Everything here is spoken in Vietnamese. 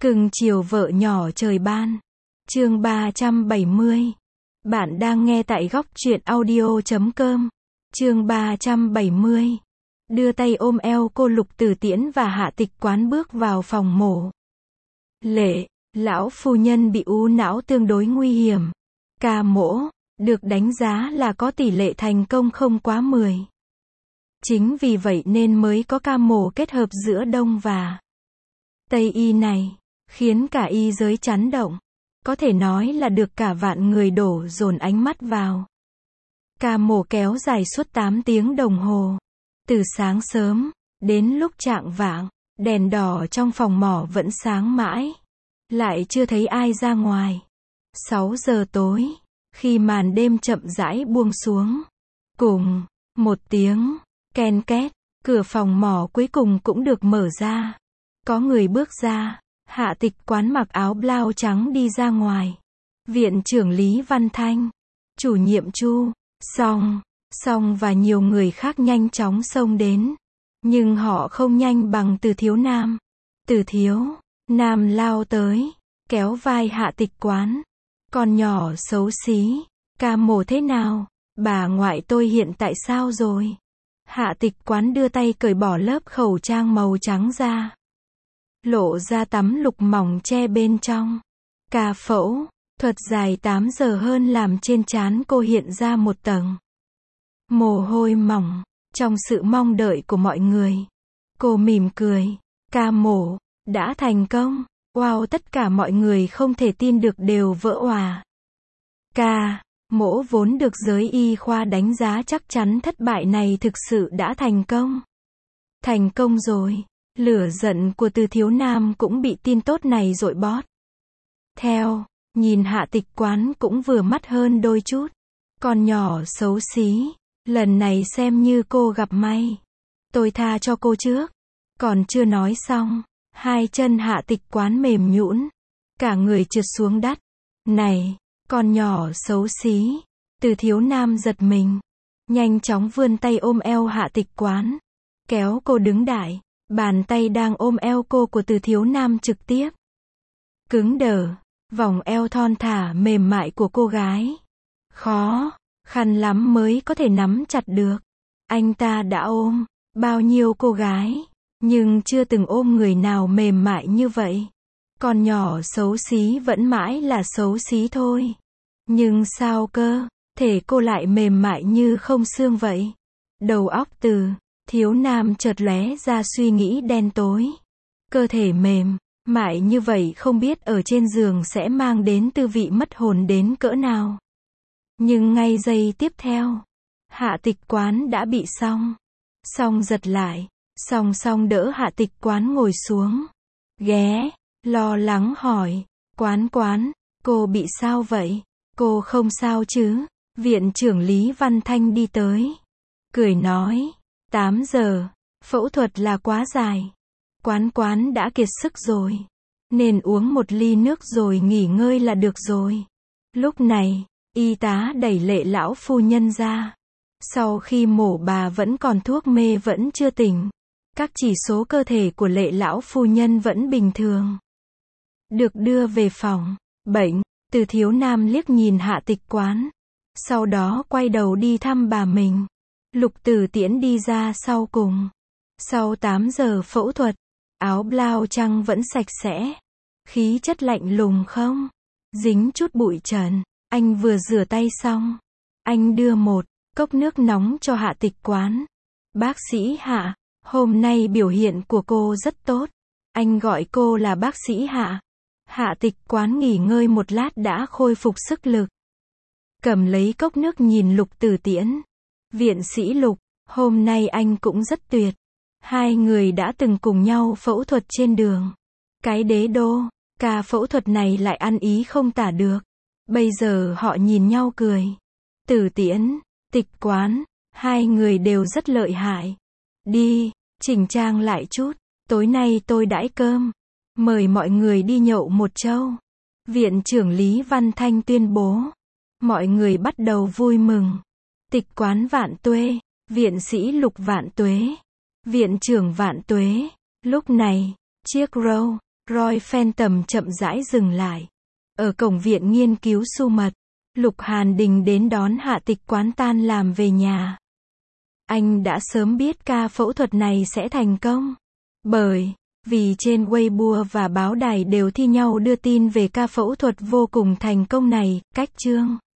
Cưng chiều vợ nhỏ trời ban. Chương 370. Bạn đang nghe tại góc truyện audio.com. Chương 370. Đưa tay ôm eo cô Lục Tử Tiễn và Hạ Tịch Quán bước vào phòng mổ. Lệ, lão phu nhân bị u não tương đối nguy hiểm. Ca mổ, được đánh giá là có tỷ lệ thành công không quá 10. Chính vì vậy nên mới có ca mổ kết hợp giữa Đông và Tây y này, khiến cả y giới chấn động. Có thể nói là được cả vạn người đổ dồn ánh mắt vào. Ca mổ kéo dài suốt 8 tiếng đồng hồ. Từ sáng sớm, đến lúc chạng vạng, đèn đỏ trong phòng mổ vẫn sáng mãi. Lại chưa thấy ai ra ngoài. 6 giờ tối, khi màn đêm chậm rãi buông xuống. Cùng, một tiếng, ken két, cửa phòng mổ cuối cùng cũng được mở ra. Có người bước ra. Hạ Tịch Quán mặc áo blau trắng đi ra ngoài. Viện trưởng Lý Văn Thanh, chủ nhiệm Chu, Song và nhiều người khác nhanh chóng xông đến. Nhưng họ không nhanh bằng Từ Thiếu Nam. Từ Thiếu Nam lao tới, kéo vai Hạ Tịch Quán. Con nhỏ xấu xí, ca mổ thế nào? Bà ngoại tôi hiện tại sao rồi? Hạ Tịch Quán đưa tay cởi bỏ lớp khẩu trang màu trắng ra. Lộ ra tấm lục mỏng che bên trong. Ca phẫu thuật dài 8 giờ hơn làm trên trán cô hiện ra một tầng mồ hôi mỏng. Trong sự mong đợi của mọi người, cô mỉm cười. Ca mổ đã thành công. Wow, tất cả mọi người không thể tin được đều vỡ òa. Ca mổ vốn được giới y khoa đánh giá chắc chắn thất bại này thực sự đã thành công. Thành công rồi. Lửa giận của Từ Thiếu Nam cũng bị tin tốt này dội bót theo. Nhìn Hạ Tịch Quán cũng vừa mắt hơn đôi chút. Con nhỏ xấu xí, lần này xem như cô gặp may. Tôi tha cho cô trước. Còn chưa nói xong, hai chân Hạ Tịch Quán mềm nhũn, cả người trượt xuống đất. Này, con nhỏ xấu xí. Từ Thiếu Nam giật mình, nhanh chóng vươn tay ôm eo Hạ Tịch Quán, kéo cô đứng dậy. Bàn tay đang ôm eo cô của Từ Thiếu Nam trực tiếp cứng đờ vòng eo thon thả mềm mại của cô gái. Khó khăn lắm mới có thể nắm chặt được. Anh ta đã ôm bao nhiêu cô gái, nhưng chưa từng ôm người nào mềm mại như vậy. Con nhỏ xấu xí vẫn mãi là xấu xí thôi. Nhưng sao cơ thể cô lại mềm mại như không xương vậy? Đầu óc Từ Thiếu Nam chợt lóe ra suy nghĩ đen tối. Cơ thể mềm mại như vậy không biết ở trên giường sẽ mang đến tư vị mất hồn đến cỡ nào. Nhưng ngay giây tiếp theo, Hạ Tịch Quán đã bị Song giật lại. Song đỡ Hạ Tịch Quán ngồi xuống. Ghé, lo lắng hỏi. Quán, cô bị sao vậy? Cô không sao chứ? Viện trưởng Lý Văn Thanh đi tới. Cười nói. 8 giờ, phẫu thuật là quá dài. Quán đã kiệt sức rồi. Nên uống một ly nước rồi nghỉ ngơi là được rồi. Lúc này, y tá đẩy Lệ lão phu nhân ra. Sau khi mổ bà vẫn còn thuốc mê vẫn chưa tỉnh. Các chỉ số cơ thể của Lệ lão phu nhân vẫn bình thường. Được đưa về phòng bệnh. Từ Thiếu Nam liếc nhìn Hạ Tịch Quán. Sau đó quay đầu đi thăm bà mình. Lục Tử Tiễn đi ra sau cùng. Sau 8 giờ phẫu thuật, áo blau trắng vẫn sạch sẽ. Khí chất lạnh lùng không dính chút bụi trần. Anh vừa rửa tay xong. Anh đưa một cốc nước nóng cho Hạ Tịch Quán. Bác sĩ Hạ, hôm nay biểu hiện của cô rất tốt. Anh gọi cô là bác sĩ Hạ. Hạ Tịch Quán nghỉ ngơi một lát đã khôi phục sức lực. Cầm lấy cốc nước nhìn Lục Tử Tiễn. Viện sĩ Lục, hôm nay anh cũng rất tuyệt. Hai người đã từng cùng nhau phẫu thuật trên đường Cái Đế Đô. Ca phẫu thuật này lại ăn ý không tả được. Bây giờ họ nhìn nhau cười. Tử Tiễn, Tịch Quán, hai người đều rất lợi hại. Đi, chỉnh trang lại chút. Tối nay tôi đãi cơm. Mời mọi người đi nhậu một chầu. Viện trưởng Lý Văn Thanh tuyên bố. Mọi người bắt đầu vui mừng. Tịch Quán vạn tuế, viện sĩ Lục vạn tuế, viện trưởng vạn tuế. Lúc này, chiếc Rolls Roy Phantom chậm rãi dừng lại. Ở cổng viện nghiên cứu su mật, Lục Hàn Đình đến đón Hạ Tịch Quán tan làm về nhà. Anh đã sớm biết ca phẫu thuật này sẽ thành công. Bởi vì trên Weibo và báo đài đều thi nhau đưa tin về ca phẫu thuật vô cùng thành công này, cách chương